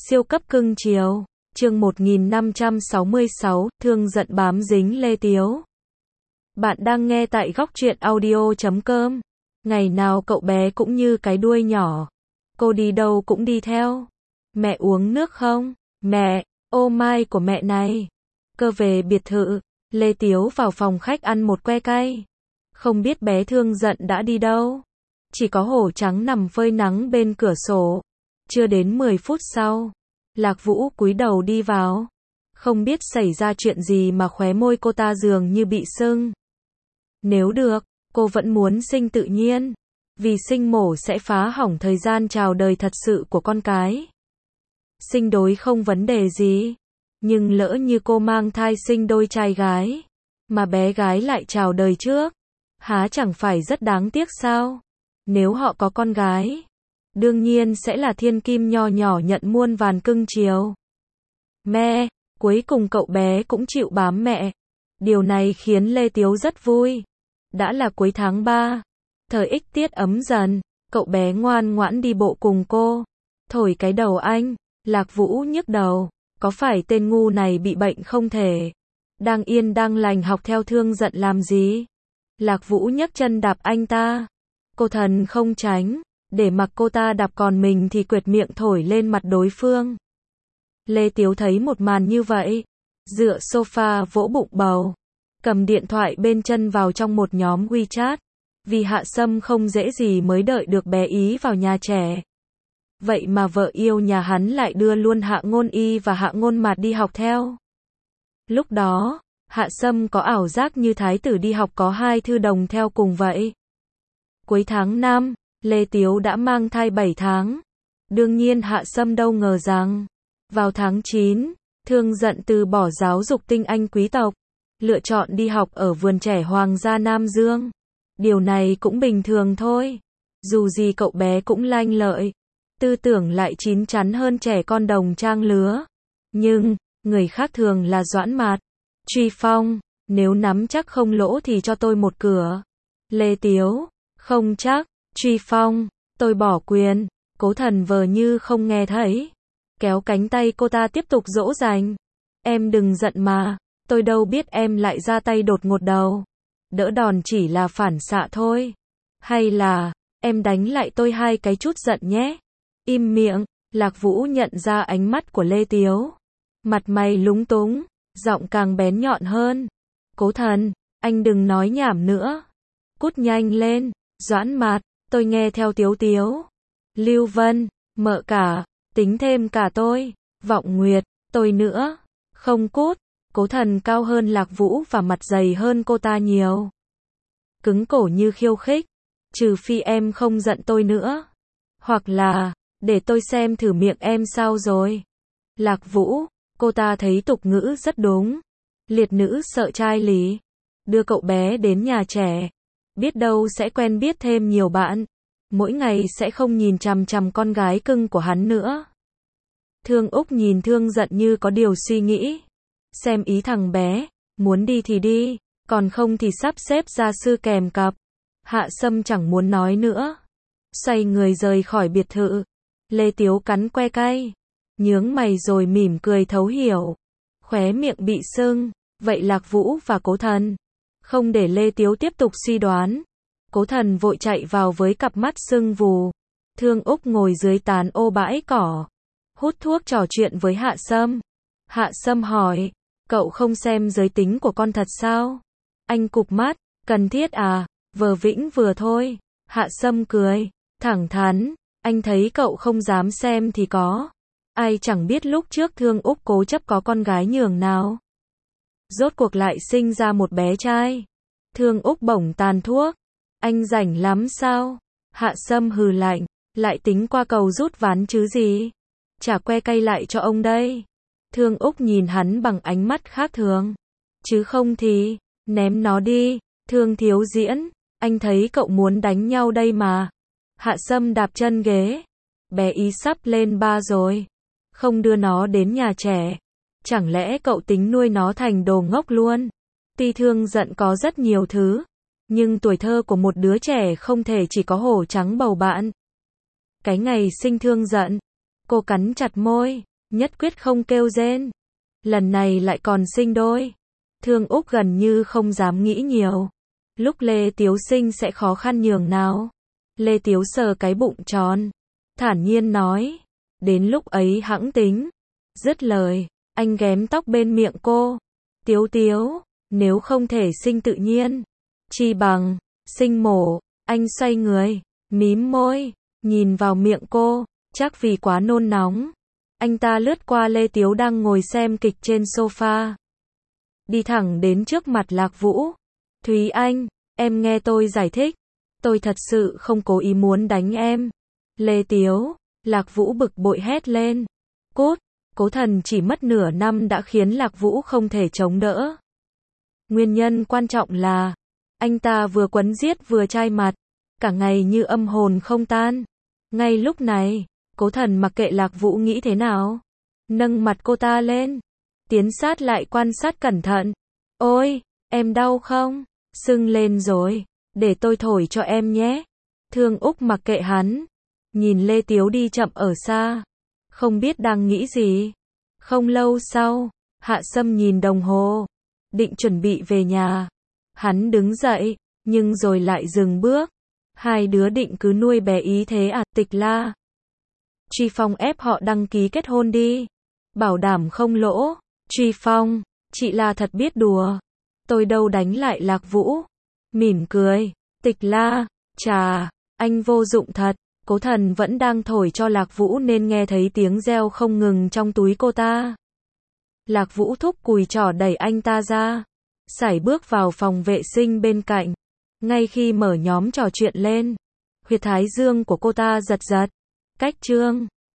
Siêu cấp cưng chiều. Chương 1566, thương giận bám dính Lê Tiếu. Bạn đang nghe tại góc truyện audio.com. Ngày nào cậu bé cũng như cái đuôi nhỏ. Cô đi đâu cũng đi theo. Mẹ uống nước không? Mẹ, ô mai của mẹ này. Cơ về biệt thự, Lê Tiếu vào phòng khách ăn một que cay. Không biết bé thương giận đã đi đâu. Chỉ có hổ trắng nằm phơi nắng bên cửa sổ. Chưa đến 10 phút sau, Lạc Vũ cúi đầu đi vào. Không biết xảy ra chuyện gì mà khóe môi cô ta dường như bị sưng. Nếu được, cô vẫn muốn sinh tự nhiên. Vì sinh mổ sẽ phá hỏng thời gian chào đời thật sự của con cái. Sinh đôi không vấn đề gì. Nhưng lỡ như cô mang thai sinh đôi trai gái, mà bé gái lại chào đời trước, há chẳng phải rất đáng tiếc sao? Nếu họ có con gái, đương nhiên sẽ là thiên kim nho nhỏ nhận muôn vàn cưng chiều. Mẹ, cuối cùng cậu bé cũng chịu bám mẹ. Điều này khiến Lê Tiếu rất vui. Đã là cuối tháng 3, thời ích tiết ấm dần, cậu bé ngoan ngoãn đi bộ cùng cô. Thổi cái đầu anh, Lạc Vũ nhức đầu, có phải tên ngu này bị bệnh không thể? Đang yên đang lành học theo thương giận làm gì? Lạc Vũ nhấc chân đạp anh ta. Cô thần không tránh, để mặc cô ta đạp còn mình thì quệt miệng thổi lên mặt đối phương. Lê Tiếu thấy một màn như vậy, dựa sofa vỗ bụng bầu, cầm điện thoại bên chân vào trong một nhóm WeChat. Vì Hạ Sâm không dễ gì mới đợi được bé Ý vào nhà trẻ. Vậy mà vợ yêu nhà hắn lại đưa luôn Hạ Ngôn Y và Hạ Ngôn Mạt đi học theo. Lúc đó, Hạ Sâm có ảo giác như thái tử đi học có hai thư đồng theo cùng vậy. Cuối tháng 5, Lê Tiếu đã mang thai 7 tháng. Đương nhiên Hạ Sâm đâu ngờ rằng, vào tháng 9, thương giận từ bỏ giáo dục tinh anh quý tộc, lựa chọn đi học ở vườn trẻ Hoàng gia Nam Dương. Điều này cũng bình thường thôi. Dù gì cậu bé cũng lanh lợi, tư tưởng lại chín chắn hơn trẻ con đồng trang lứa. Nhưng, người khác thường là Doãn Mạt, Truy Phong, nếu nắm chắc không lỗ thì cho tôi một cửa. Lê Tiếu, không chắc. Truy Phong, tôi bỏ quyền. Cố Thần vờ như không nghe thấy, kéo cánh tay cô ta tiếp tục dỗ dành. Em đừng giận mà, tôi đâu biết em lại ra tay đột ngột đâu. Đỡ đòn chỉ là phản xạ thôi. Hay là, em đánh lại tôi hai cái chút giận nhé. Im miệng. Lạc Vũ nhận ra ánh mắt của Lê Tiếu. Mặt mày lúng túng, giọng càng bén nhọn hơn. Cố Thần, anh đừng nói nhảm nữa. Cút nhanh lên. Doãn Mạt, tôi nghe theo Tiếu Tiếu. Lưu Vân, mợ cả, tính thêm cả tôi. Vọng Nguyệt, tôi nữa. Không cút. Cố Thần cao hơn Lạc Vũ và mặt dày hơn cô ta nhiều. Cứng cổ như khiêu khích. Trừ phi em không giận tôi nữa. Hoặc là, để tôi xem thử miệng em sao rồi. Lạc Vũ, cô ta thấy tục ngữ rất đúng. Liệt nữ sợ trai lý. Đưa cậu bé đến nhà trẻ. Biết đâu sẽ quen biết thêm nhiều bạn. Mỗi ngày sẽ không nhìn chằm chằm con gái cưng của hắn nữa. Thương Úc nhìn thương giận như có điều suy nghĩ. Xem ý thằng bé, muốn đi thì đi, còn không thì sắp xếp gia sư kèm cặp. Hạ Sâm chẳng muốn nói nữa. Xoay người rời khỏi biệt thự. Lê Tiếu cắn que cay, nhướng mày rồi mỉm cười thấu hiểu. Khóe miệng bị sưng. Vậy Lạc Vũ và Cố Thần. Không để Lê Tiếu tiếp tục suy đoán, Cố Thần vội chạy vào với cặp mắt sưng vù. Thương Úc ngồi dưới tán ô bãi cỏ, hút thuốc trò chuyện với Hạ Sâm. Hạ Sâm hỏi, cậu không xem giới tính của con thật sao? Anh cụp mắt, cần thiết à? Vờ vĩnh vừa thôi. Hạ Sâm cười, thẳng thắn, anh thấy cậu không dám xem thì có. Ai chẳng biết lúc trước Thương Úc cố chấp có con gái nhường nào. Rốt cuộc lại sinh ra một bé trai. Thương Úc bổng tàn thuốc. Anh rảnh lắm sao? Hạ Sâm hừ lạnh, lại tính qua cầu rút ván chứ gì? Trả que cay lại cho ông đây. Thương Úc nhìn hắn bằng ánh mắt khác thường. Chứ không thì, ném nó đi. Thương Thiếu Diễn, anh thấy cậu muốn đánh nhau đây mà. Hạ Sâm đạp chân ghế. Bé Ý sắp lên 3 rồi. Không đưa nó đến nhà trẻ. Chẳng lẽ cậu tính nuôi nó thành đồ ngốc luôn? Tuy thương giận có rất nhiều thứ, nhưng tuổi thơ của một đứa trẻ không thể chỉ có hổ trắng bầu bạn. Cái ngày sinh thương giận, cô cắn chặt môi, nhất quyết không kêu rên. Lần này lại còn sinh đôi. Thương Úc gần như không dám nghĩ nhiều. Lúc Lê Tiếu sinh sẽ khó khăn nhường nào. Lê Tiếu sờ cái bụng tròn, thản nhiên nói, đến lúc ấy hẵng tính. Dứt lời, anh ghém tóc bên miệng cô. Tiếu Tiếu, nếu không thể sinh tự nhiên, chi bằng sinh mổ. Anh xoay người, mím môi, nhìn vào miệng cô, chắc vì quá nôn nóng. Anh ta lướt qua Lê Tiếu đang ngồi xem kịch trên sofa, đi thẳng đến trước mặt Lạc Vũ. Thúy Anh, em nghe tôi giải thích. Tôi thật sự không cố ý muốn đánh em. Lê Tiếu, Lạc Vũ bực bội hét lên. Cút, Cố Thần chỉ mất nửa năm đã khiến Lạc Vũ không thể chống đỡ. Nguyên nhân quan trọng là, anh ta vừa quấn giết vừa chai mặt, cả ngày như âm hồn không tan. Ngay lúc này, Cố Thần mặc kệ Lạc Vũ nghĩ thế nào, nâng mặt cô ta lên, tiến sát lại quan sát cẩn thận. Ôi, em đau không? Sưng lên rồi, để tôi thổi cho em nhé. Thương Úc mặc kệ hắn, nhìn Lê Tiếu đi chậm ở xa, không biết đang nghĩ gì. Không lâu sau, Hạ Sâm nhìn đồng hồ, định chuẩn bị về nhà. Hắn đứng dậy, nhưng rồi lại dừng bước. Hai đứa định cứ nuôi bé ý thế à? Tịch La, Truy Phong ép họ đăng ký kết hôn đi, bảo đảm không lỗ. Truy Phong, chị là thật biết đùa. Tôi đâu đánh lại Lạc Vũ. Mỉm cười, Tịch La, chà, anh vô dụng thật. Cố Thần vẫn đang thổi cho Lạc Vũ nên nghe thấy tiếng reo không ngừng trong túi cô ta. Lạc Vũ thúc cùi trỏ đẩy anh ta ra, sải bước vào phòng vệ sinh bên cạnh. Ngay khi mở nhóm trò chuyện lên, huyệt thái dương của cô ta giật giật. Cách chương